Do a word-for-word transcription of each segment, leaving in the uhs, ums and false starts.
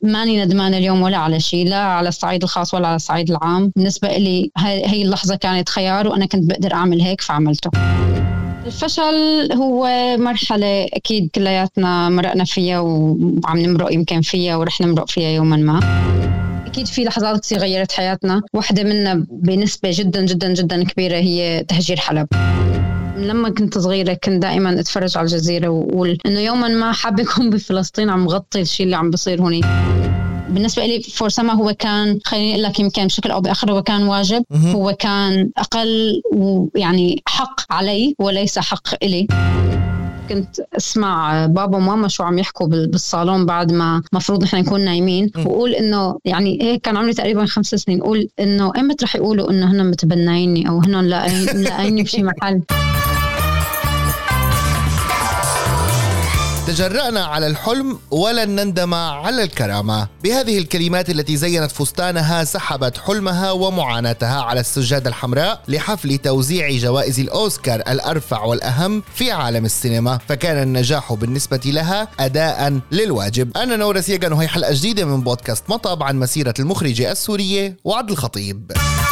ماني ندمانة اليوم ولا على شيء، لا على الصعيد الخاص ولا على الصعيد العام. بالنسبة لي هاي اللحظة كانت خيار وأنا كنت بقدر أعمل هيك فعملته. الفشل هو مرحلة أكيد كلياتنا مرقنا فيها وعم نمرق يمكن فيها ورح نمرق فيها يوما ما. أكيد في لحظات كثير غيرت حياتنا، واحدة منها بنسبة جدا جدا جدا كبيرة هي تهجير حلب. لما كنت صغيرة كنت دائما أتفرج على الجزيرة وأقول إنه يوما ما حابة أكون بفلسطين عم غطي الشيء اللي عم بصير هوني. بالنسبة لي فورسما هو كان، خليني أقول لك يمكن بشكل أو بآخر هو كان واجب، هو كان أقل ويعني حق علي وليس حق إلي. كنت أسمع بابا وماما شو عم يحكوا بالصالون بعد ما مفروض نحن نكون نايمين، وقول إنه يعني هيك كان عمري تقريبا خمس سنين، قول إنه إمتى رح يقولوا إنه هن متبنيني أو هن لاقيني بشي محل. تجرأنا على الحلم ولن نندم على الكرامة. بهذه الكلمات التي زينت فستانها سحبت حلمها ومعاناتها على السجادة الحمراء لحفل توزيع جوائز الأوسكار الأرفع والأهم في عالم السينما، فكان النجاح بالنسبة لها أداء للواجب. أنا نورس يغن وهي حلقة جديدة من بودكاست مطب عن مسيرة المخرجة السورية وعد الخطيب.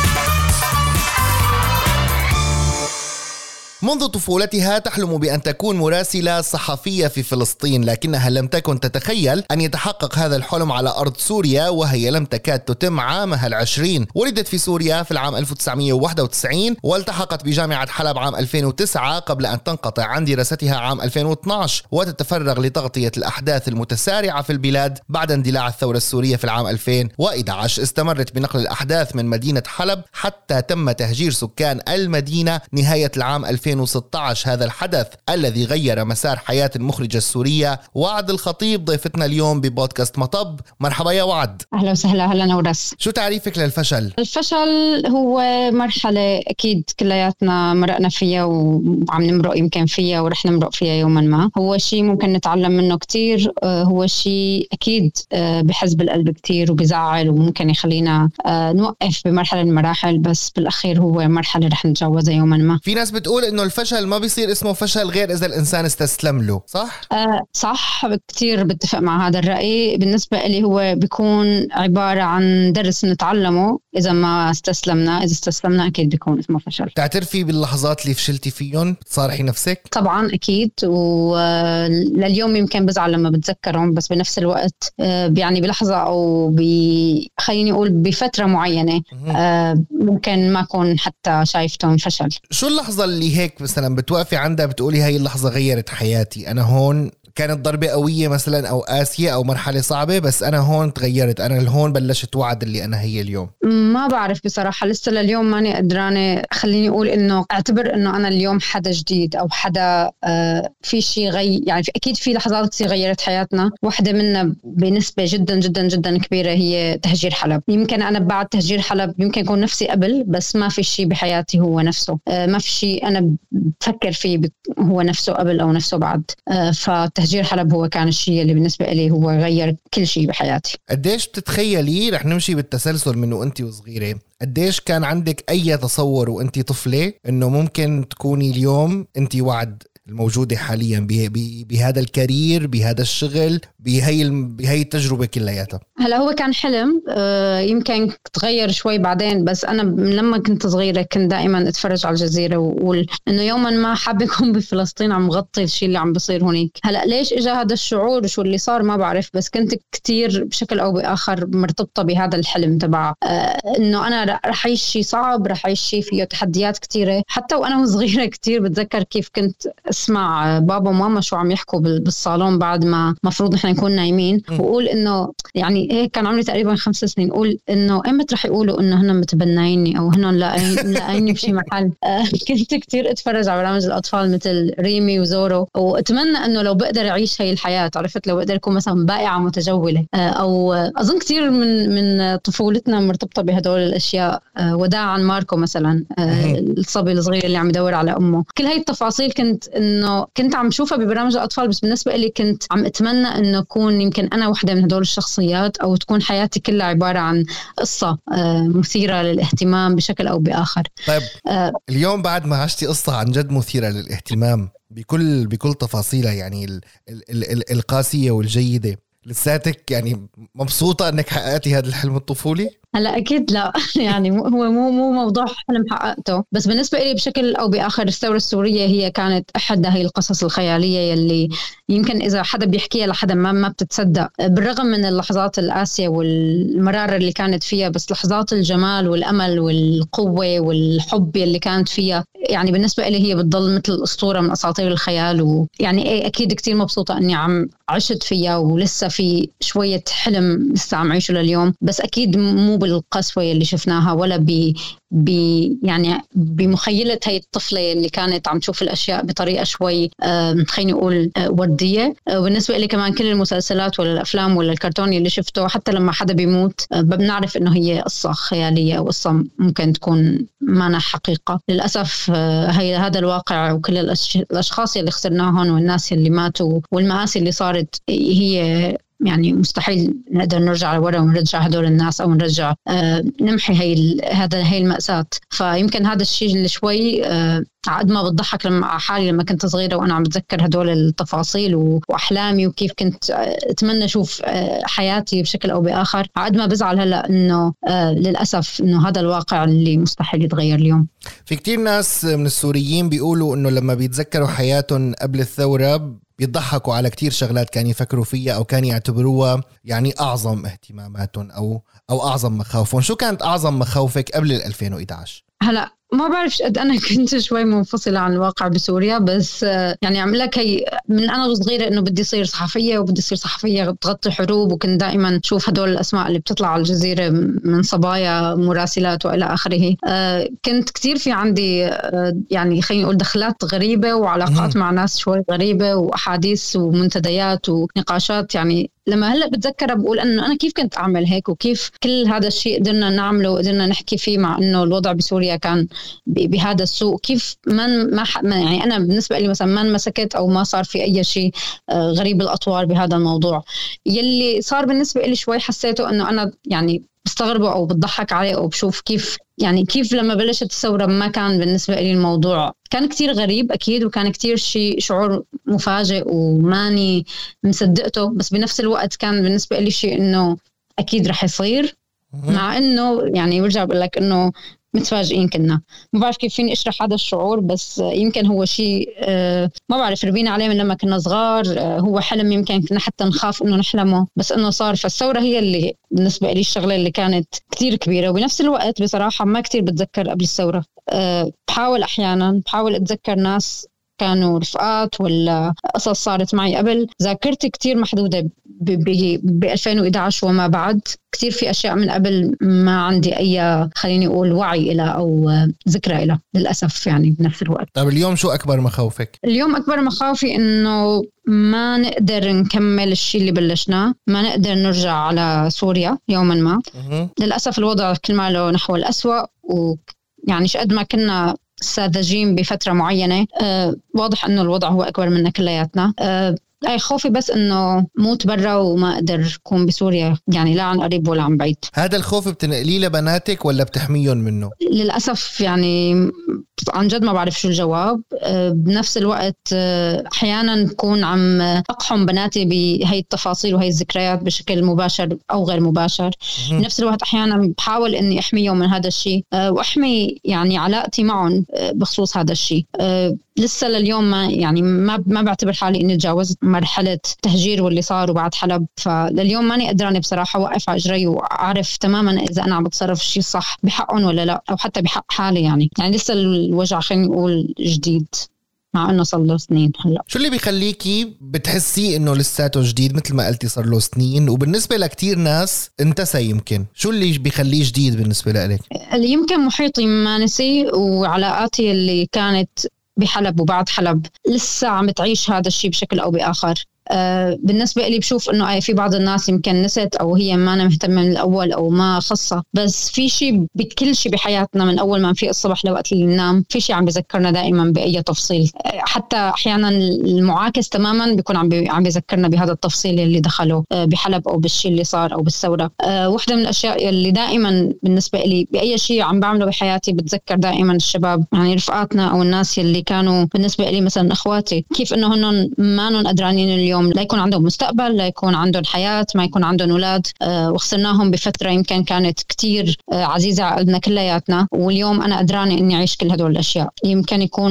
منذ طفولتها تحلم بأن تكون مراسلة صحفية في فلسطين، لكنها لم تكن تتخيل أن يتحقق هذا الحلم على أرض سوريا، وهي لم تكاد تتم عامها العشرين. ولدت في سوريا في العام ألف وتسعمائة وواحد وتسعين والتحقت بجامعة حلب عام ألفين وتسعة قبل أن تنقطع عن دراستها عام ألفين واثني عشر وتتفرغ لتغطية الأحداث المتسارعة في البلاد بعد اندلاع الثورة السورية في العام ألفين وإحدى عشر. استمرت بنقل الأحداث من مدينة حلب حتى تم تهجير سكان المدينة نهاية العام ألفين وستة عشر. هذا الحدث الذي غير مسار حياة المخرجة السورية وعد الخطيب ضيفتنا اليوم ببودكاست مطب. مرحبا يا وعد. أهلا وسهلا. أهلا نورس. شو تعريفك للفشل؟ الفشل هو مرحلة أكيد كلياتنا مرقنا فيها وعم نمرق يمكن فيها ورح نمرق فيها يوما ما. هو شيء ممكن نتعلم منه كتير، هو شيء أكيد بحز بالقلب كتير وبزعل وممكن يخلينا نوقف بمرحلة من المراحل، بس بالأخير هو مرحلة رح نتجاوزها يوما ما. في ناس بتقول إنه الفشل ما بيصير اسمه فشل غير إذا الإنسان استسلم له، صح؟ آه صح، كتير بتفق مع هذا الرأي. بالنسبة لي هو بيكون عبارة عن درس نتعلمه إذا ما استسلمنا. إذا استسلمنا أكيد بيكون اسمه فشل. تعترفي باللحظات اللي فشلتي فيهم؟ بتصارحي نفسك؟ طبعا أكيد، ولليوم يمكن بزعل لما بتذكرهم، بس بنفس الوقت آه يعني بلحظة أو ب... خليني أقول بفترة معينة آه ممكن ما أكون حتى شايفتهم فشل. شو اللحظة اللي هيك مثلا بتوقفي عندها بتقولي هاي اللحظة غيرت حياتي، أنا هون كانت ضربة قوية مثلا أو قاسية أو مرحلة صعبة بس أنا هون تغيرت، أنا الهون بلشت وعد اللي أنا هي اليوم؟ ما بعرف بصراحة، لسه لليوم ماني قدرانة خليني أقول إنه أعتبر إنه أنا اليوم حدا جديد أو حدا آه في شيء غي يعني في أكيد في لحظات كثير غيرت حياتنا، واحدة منها بنسبة جدا جدا جدا كبيرة هي تهجير حلب. يمكن أنا بعد تهجير حلب يمكن يكون نفسي قبل، بس ما في شيء بحياتي هو نفسه، آه ما في شيء أنا بفكر فيه هو نفسه قبل أو نفسه بعد. آه فتهجير حلب هو كان الشيء اللي بالنسبة لي هو غير كل شيء بحياتي. قديش بتتخيلي رح نمشي بالتسلسل منه أنت وصغيرة، قديش كان عندك أي تصور وأنت طفلة إنه ممكن تكوني اليوم أنت وعد الموجودة حاليا بهذا الكارير بهذا الشغل بهي بهي التجربة كلياتها؟ هلا هو كان حلم آه يمكن تغير شوي بعدين، بس أنا لما كنت صغيرة كنت دائما أتفرج على الجزيرة وأقول إنه يوما ما حابة أكون بفلسطين عم غطي الشيء اللي عم بصير هونيك. هلا ليش إجا هذا الشعور وشو اللي صار ما بعرف، بس كنت كتير بشكل أو بآخر مرتبطة بهذا الحلم تبع آه إنه أنا رح أعيش شيء صعب، رح أعيش شيء فيه تحديات كتيرة. حتى وأنا صغيرة كتير بتذكر كيف كنت اسمع بابا وماما شو عم يحكوا بالصالون بعد ما مفروض نحن نكون نايمين، وقول انه يعني هيك كان عمري تقريبا خمس سنين، قول انه امتى رح يقولوا انه هن متبنيني او هن لاقيني بشي محل. كنت كتير اتفرج على برامج الاطفال مثل ريمي وزورو، واتمنى انه لو بقدر اعيش هاي الحياه، عرفت، لو بقدر اكون مثلا بائعه متجوله، او اظن كتير من من طفولتنا مرتبطه بهدول الاشياء. وداعا ماركو مثلا، الصبي الصغير اللي عم يدور على امه. كل هاي التفاصيل كنت انه كنت عم شوفها ببرامج الاطفال، بس بالنسبه لي كنت عم اتمنى انه اكون يمكن انا وحده من هدول الشخصيات، او تكون حياتي كلها عباره عن قصه مثيره للاهتمام بشكل او باخر. طيب آه اليوم بعد ما عشتي قصه عن جد مثيره للاهتمام بكل بكل تفاصيلها، يعني ال ال ال القاسيه والجيده، لساتك يعني مبسوطة أنك حققتي هذا الحلم الطفولي؟ هلا أكيد لا يعني هو مو مو موضوع حلم حققته، بس بالنسبة لي بشكل أو بآخر الثورة السورية هي كانت أحد هاي القصص الخيالية يلي يمكن إذا حدا بيحكيها لحدا ما ما بتتصدق، بالرغم من اللحظات القاسية والمرارة اللي كانت فيها، بس لحظات الجمال والأمل والقوة والحب اللي كانت فيها يعني بالنسبة لي هي بتضل مثل أسطورة من أساطير الخيال. ويعني إيه أكيد كتير مبسوطة أني عم عشت فيها ولسه في شوية حلم لسه عم عيشه لليوم، بس أكيد مو بالقسوة اللي شفناها ولا ب ب يعني بمخيلة هاي الطفلة اللي كانت عم تشوف الأشياء بطريقة شوي آه خليني أقول آه وردية. آه بالنسبة لي كمان كل المسلسلات ولا الأفلام ولا الكرتون اللي شفته حتى لما حدا بيموت آه بنعرف إنه هي قصة خيالية وقصة ممكن تكون معنا حقيقة. للأسف آه هي هذا الواقع وكل الأش... الأشخاص اللي خسرناهم والناس اللي ماتوا والمآسي اللي صارت هي يعني مستحيل نقدر نرجع لورا ونرجع هدول الناس أو نرجع آه نمحي هاي هذا هاي المأساة. فيمكن هذا الشيء اللي شوي آه عقد ما بتضحك لما حالي لما كنت صغيرة وأنا عم بتذكر هدول التفاصيل وأحلامي وكيف كنت أتمنى أشوف آه حياتي بشكل أو بآخر، عقد ما بزعل هلأ إنه آه للأسف إنه هذا الواقع اللي مستحيل يتغير اليوم. في كتير ناس من السوريين بيقولوا إنه لما بيتذكروا حياتهم قبل الثورة بيضحكوا على كتير شغلات كانوا يفكروا فيها أو كانوا يعتبروها يعني أعظم اهتماماتهم أو أو أعظم مخاوفهم. شو كانت أعظم مخاوفك قبل ألفين وإحدى عشر؟ هلا ما بعرف قد أنا كنت شوي منفصلة عن الواقع بسوريا، بس يعني عم لك هي من أنا صغيرة إنه بدي صير صحفية وبدي صير صحفية تغطي حروب، وكنت دائما شوف هدول الأسماء اللي بتطلع على الجزيرة من صبايا مراسلات وإلى آخره. آه كنت كتير في عندي آه يعني خلينا نقول دخلات غريبة وعلاقات مع ناس شوي غريبة وأحاديث ومنتديات ونقاشات. يعني لما هلأ بتذكر بقول أنه أنا كيف كنت أعمل هيك وكيف كل هذا الشيء قدرنا نعمله وقدرنا نحكي فيه مع أنه الوضع بسوريا كان بهذا السوء. كيف من ما يعني أنا بالنسبة لي مثلا ما مسكت أو ما صار في أي شيء غريب الأطوار بهذا الموضوع. يلي صار بالنسبة لي شوي حسيته أنه أنا يعني بستغربه أو بتضحك عليه أو بشوف كيف يعني كيف لما بلشت الثورة ما كان بالنسبة لي الموضوع كان كتير غريب أكيد، وكان كتير شيء شعور مفاجئ وماني مصدقته، بس بنفس الوقت كان بالنسبة لي شيء إنه أكيد رح يصير، مع إنه يعني برجع بقول لك إنه متفاجئين كنا. ما بعرف كيف فيني اشرح هذا الشعور، بس يمكن هو شيء ما بعرف ربينا عليه من لما كنا صغار، هو حلم يمكن كنا حتى نخاف انه نحلمه بس انه صار. فالثورة هي اللي بالنسبة لي الشغلة اللي كانت كتير كبيرة. وبنفس الوقت بصراحة ما كتير بتذكر قبل الثورة، بحاول احيانا بحاول اتذكر ناس كانوا رفقات ولا قصص صارت معي قبل. ذاكرتي كتير محدودة ب ألفين وإحدى عشر وما بعد، كتير في أشياء من قبل ما عندي أي خليني أقول وعي إلى أو ذكرى إلى للأسف يعني بنفس الوقت. طيب اليوم شو أكبر مخاوفك؟ اليوم أكبر مخاوفي إنه ما نقدر نكمل الشيء اللي بلشناه، ما نقدر نرجع على سوريا يوما ما. للأسف الوضع كل ما له نحو الأسوأ، ويعني شقد ما كنا ساذجين بفترة معينة آه واضح أنه الوضع هو أكبر منا كلياتنا. آه أي خوفي بس إنه موت برا وما أقدر أكون بسوريا، يعني لا عن قريب ولا عن بعيد. هذا الخوف بتنقليه لبناتك ولا بتحميهم منه؟ للأسف يعني عن جد ما بعرف شو الجواب. بنفس الوقت أحيانا بكون عم أقحم بناتي بهاي التفاصيل وهي الذكريات بشكل مباشر أو غير مباشر. بنفس الوقت أحيانا بحاول إني أحميهم من هذا الشيء وأحمي يعني علاقتي معهم بخصوص هذا الشيء. لسه لليوم ما يعني ما ما بعتبر حالي إني تجاوزت مرحلة تهجير واللي صار وبعد حلب، فلليوم ماني قدراني بصراحة وقف على إجري وأعرف تماما إذا أنا عم بتصرف شيء صح بحقهم ولا لا، أو حتى بحق حالي. يعني يعني لسه الوجع خلينا نقول جديد مع إنه صار له سنين. هلا شو اللي بيخليكي بتحسي إنه لساته جديد مثل ما قلتي صار له سنين، وبالنسبة لكتير ناس انتسى يمكن شو اللي بيخليه جديد بالنسبة لك؟ اللي يمكن محيطي ما نسي، وعلاقاتي اللي كانت بحلب وبعد حلب لسه عم تعيش هذا الشيء بشكل أو بآخر. آه بالنسبة لي بشوف إنه أي في بعض الناس يمكن نسيت أو هي ما أنا مهتمة من الأول أو ما خصة، بس في شيء بكل شيء بحياتنا من أول ما نفيق الصبح لوقت اللي ننام في شيء عم بذكرنا دائما بأي تفصيل. آه حتى أحيانا المعاكس تماما بيكون عم بي عم بيذكرنا بهذا التفصيل اللي دخله آه بحلب أو بالشيء اللي صار أو بالثورة. آه واحدة من الأشياء اللي دائما بالنسبة لي بأي شيء عم بعمله بحياتي بتذكر دائما الشباب، يعني رفقاتنا أو الناس اللي كانوا بالنسبة لي مثلا أخواتي، كيف إنه هن ما نون قدرانين اليوم اليوم لا يكون عندهم مستقبل، لا يكون عندهم حياة، ما يكون عندهم أولاد، أه وخسرناهم بفترة يمكن كانت كتير أه عزيزة على قلبنا كلياتنا، واليوم أنا قدرانة إني أعيش كل هدول الأشياء. يمكن يكون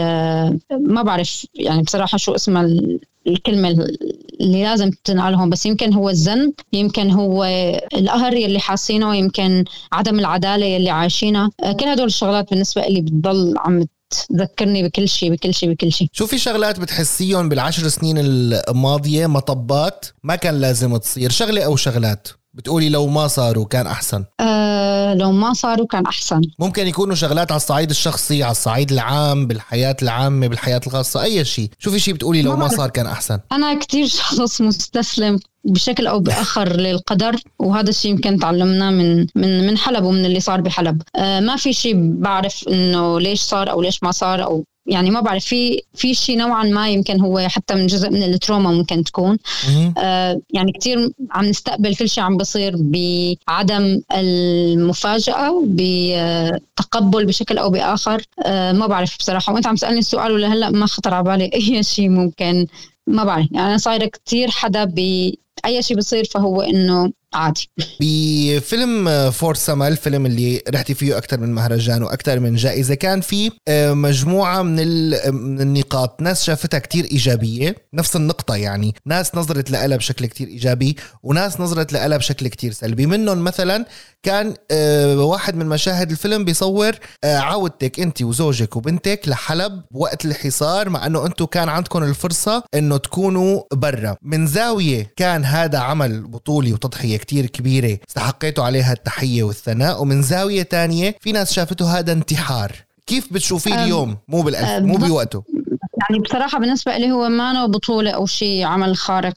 ما بعرف يعني بصراحة شو اسمها الكلمة اللي لازم تنقلهم، بس يمكن هو الذنب، يمكن هو القهر اللي حاسينه، يمكن عدم العدالة اللي عايشينها. كل هدول الشغلات بالنسبة لي بتضل عم تذكرني بكل شيء بكل شيء بكل شيء. شو في شغلات بتحسيهم بالعشر سنين الماضية مطبات ما كان لازم تصير، شغلة أو شغلات بتقولي لو ما صاروا كان أحسن؟ أه لو ما صاروا كان أحسن. ممكن يكونوا شغلات على الصعيد الشخصي، على الصعيد العام، بالحياة العامة، بالحياة الخاصة، أي شيء. شو في شيء بتقولي لو ما, ما صار كان أحسن؟ أنا كتير شخص مستسلم بشكل أو بآخر للقدر، وهذا الشيء يمكن تعلمناه من من من حلب ومن اللي صار بحلب. أه ما في شيء بعرف إنه ليش صار أو ليش ما صار، أو يعني ما بعرف. في في شيء نوعا ما يمكن هو حتى من جزء من التروما ممكن تكون. آه يعني كتير عم نستقبل كل شيء عم بصير بعدم المفاجأة، بتقبل بشكل أو بآخر. آه ما بعرف بصراحة، وأنت عم تسألني السؤال ولا هلأ ما خطر على بالي أي شيء ممكن، ما بعرف. يعني أنا صايرة كتير حدا بأي شيء بصير فهو إنه عادي. بفيلم فور سما، الفيلم اللي رحتي فيه أكتر من مهرجان وأكتر من جائزة، كان في مجموعة من النقاط ناس شافتها كتير إيجابية، نفس النقطة يعني ناس نظرت لها بشكل كتير إيجابي وناس نظرت لها بشكل كتير سلبي. منهم مثلا كان واحد من مشاهد الفيلم بيصور عودتك أنت وزوجك وبنتك لحلب وقت الحصار، مع أنه أنتوا كان عندكم الفرصة أنه تكونوا برا. من زاوية كان هذا عمل بطولي وتضحية كتير كبيرة استحقيتوا عليها التحية والثناء، ومن زاوية تانية في ناس شافته هذا انتحار. كيف بتشوفيه اليوم؟ مو بالألف مو بوقته. يعني بصراحة بالنسبة لي هو ما له بطولة أو شيء عمل خارق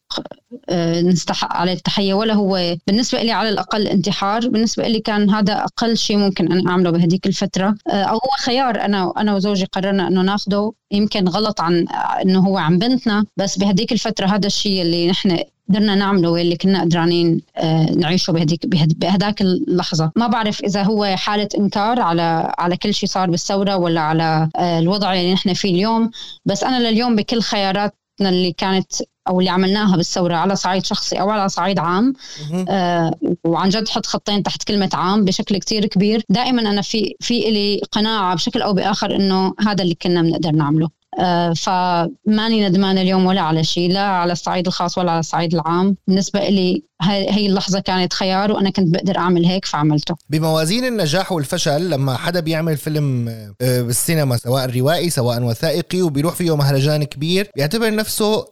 نستحق عليه التحية، ولا هو بالنسبة لي على الأقل انتحار. بالنسبة لي كان هذا أقل شيء ممكن أن أعمله بهديك الفترة، أو هو خيار أنا أنا وزوجي قررنا أنه ناخده. يمكن غلط عن أنه هو عن بنتنا، بس بهديك الفترة هذا الشيء اللي نحن قدرنا نعمله واللي كنا قدرانين نعيشه بهديك بهداك اللحظة. ما بعرف إذا هو حالة إنكار على على كل شيء صار بالثورة ولا على الوضع اللي نحن فيه اليوم، بس أنا لليوم بكل خياراتنا اللي كانت أو اللي عملناها بالثورة على صعيد شخصي أو على صعيد عام، آه وعن جد حط خطين تحت كلمة عام بشكل كتير كبير. دائما أنا في في إلي قناعة بشكل أو بآخر إنه هذا اللي كنا بنقدر نعمله. آه فماني ندمان اليوم ولا على شيء، لا على الصعيد الخاص ولا على الصعيد العام. بالنسبة لي هاي اللحظة كانت خيار وأنا كنت بقدر أعمل هيك فعملته. بموازين النجاح والفشل، لما حدا بيعمل فيلم بالسينما سواء روائي سواء وثائقي وبيروح فيه مهرجان كبير بيعتبر نفسه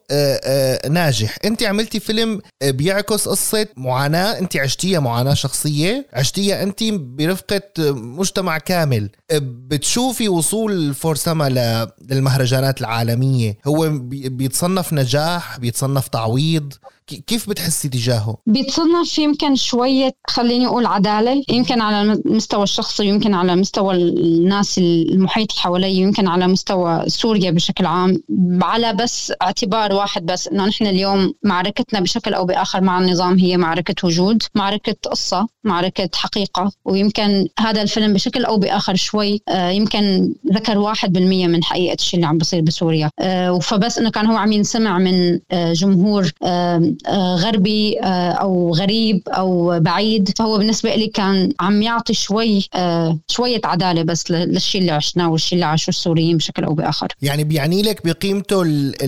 ناجح. انت عملتي فيلم بيعكس قصة معاناة انت عشتيها، معاناة شخصية عشتيها انت برفقة مجتمع كامل. بتشوفي وصول فور سما للمهرجانات العالمية هو بيتصنف نجاح، بيتصنف تعويض؟ كيف بتحسي تجاهه؟ بيتصنف يمكن شوية خليني أقول عدالة، يمكن على المستوى الشخصي، يمكن على مستوى الناس المحيط حوالي، يمكن على مستوى سوريا بشكل عام، على بس اعتبار واحد بس إنه نحن اليوم معركتنا بشكل أو بآخر مع النظام هي معركة وجود، معركة قصة، معركة حقيقة. ويمكن هذا الفيلم بشكل أو بآخر شوي يمكن ذكر واحد بالمية من حقيقة الشيء اللي عم بصير بسوريا. فبس إنه كان هو عم ينسمع من جمهور غربي أو غريب أو بعيد، فهو بالنسبة لي كان عم يعطي شوي شوية عدالة بس للشيء اللي عشناه والشيء اللي عاشوا السوريين بشكل أو بآخر. يعني بيعني لك بقيمته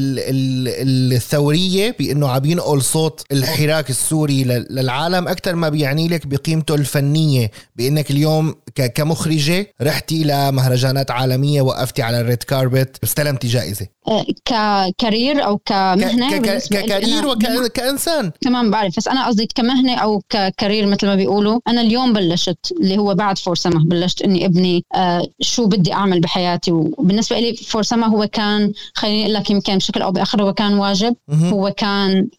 الثورية بأنه عم ينقل صوت الحراك السوري للعالم أكثر ما بيعني لك بقيمته الفنية، بأنك اليوم كمخرجة رحتي لمهرجانات عالمية، وقفتي على الريد كاربت، استلمتي جائزة ككارير أو كمهنة، ككارير وكإنسان كمان بعرف. بس أنا قصدي كمهنة أو ككارير مثل ما بيقولوا. أنا اليوم بلشت اللي هو بعد فور سما بلشت إني ابني آه شو بدي أعمل بحياتي. وبالنسبة لي فور سما هو كان، خليني أقول لك، يمكن بشكل أو بآخر هو كان واجب، هو كان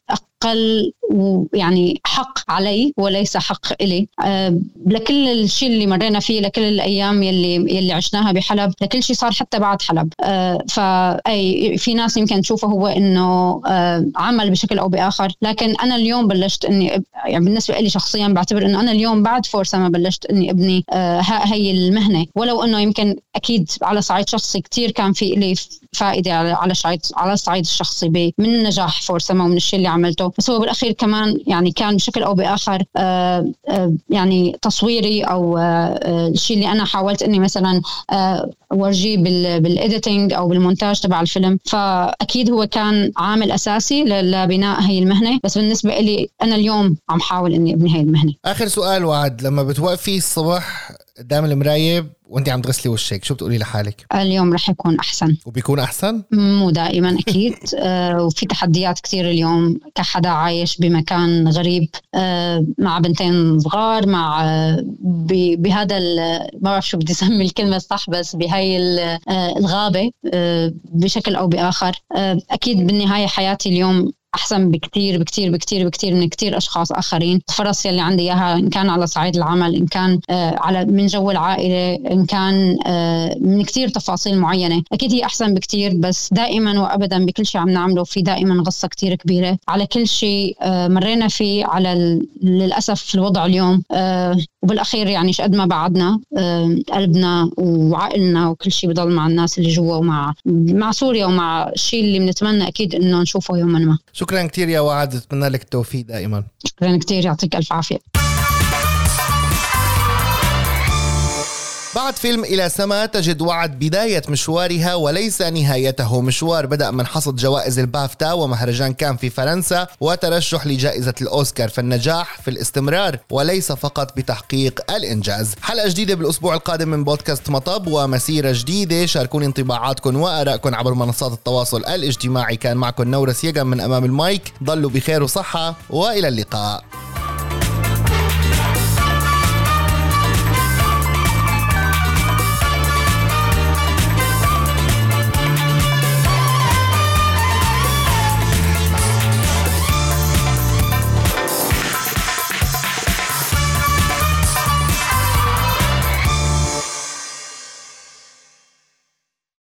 أقل ويعني حق علي وليس حق إلي. أه لكل الشيء اللي مرينا فيه، لكل الأيام يلي يلي عشناها بحلب، لكل شيء صار حتى بعد حلب. أه فأي في ناس يمكن تشوفه هو إنه أه عمل بشكل أو بآخر، لكن أنا اليوم بلشت إني يعني بالنسبة لي شخصيا بعتبر إنه أنا اليوم بعد فورسما بلشت إني أبني أه هاي المهنة، ولو إنه يمكن أكيد على صعيد شخصي كتير كان في لي فائدة على على صعيد على الصعيد الشخصي من نجاح فورسما ومن الشيء اللي عملته، بس هو بالأخير كمان يعني كان بشكل أو بآخر آه آه يعني تصويري أو آه الشيء اللي أنا حاولت إني مثلا آه ورجيه بالإيديتينج أو بالمونتاج تبع الفيلم، فأكيد هو كان عامل أساسي لبناء هاي المهنة. بس بالنسبة لي أنا اليوم عم حاول إني أبني هاي المهنة. آخر سؤال وعد، لما بتوقفي الصبح قدام المراية وانت عم تغسلي وشك شو بتقولي لحالك؟ اليوم رح يكون أحسن. وبيكون أحسن؟ مو دائما أكيد. آه وفي تحديات كتير اليووم كحدا عايش بمكان غريب آه مع بنتين صغار، مع آه بهذا ما بعرف شو بدي اسمي الكلمة الصح، بس بهاي آه الغابة آه بشكل أو بآخر. آه أكيد بالنهاية حياتي اليوم أحسن بكتير بكتير بكتير بكتير من كتير أشخاص آخرين. الفرص اللي عندي إياها إن كان على صعيد العمل، إن كان آه على من جو العائلة، إن كان آه من كتير تفاصيل معينة، أكيد هي أحسن بكتير. بس دائما وأبدا بكل شيء عم نعمله في دائما غصة كتير كبيرة على كل شيء آه مرينا فيه، على للأسف الوضع اليوم. آه وبالأخير يعني شقد ما بعدنا آه قلبنا وعقلنا وكل شيء بضل مع الناس اللي جوا ومع مع سوريا ومع الشيء اللي بنتمنى أكيد إنه نشوفه يوما ما. شكرا كتير يا وعد، أتمنى لك التوفيق دائما. شكرا كتير، يعطيك ألف عافية. بعد فيلم إلى سما تجد وعد بداية مشوارها وليس نهايته. مشوار بدأ من حصد جوائز البافتا ومهرجان كان في فرنسا وترشح لجائزة الأوسكار، فالنجاح في الاستمرار وليس فقط بتحقيق الإنجاز. حلقة جديدة بالأسبوع القادم من بودكاست مطب ومسيرة جديدة. شاركوني انطباعاتكم وآرائكم عبر منصات التواصل الاجتماعي. كان معكم نورس يقم من أمام المايك. ضلوا بخير وصحة وإلى اللقاء.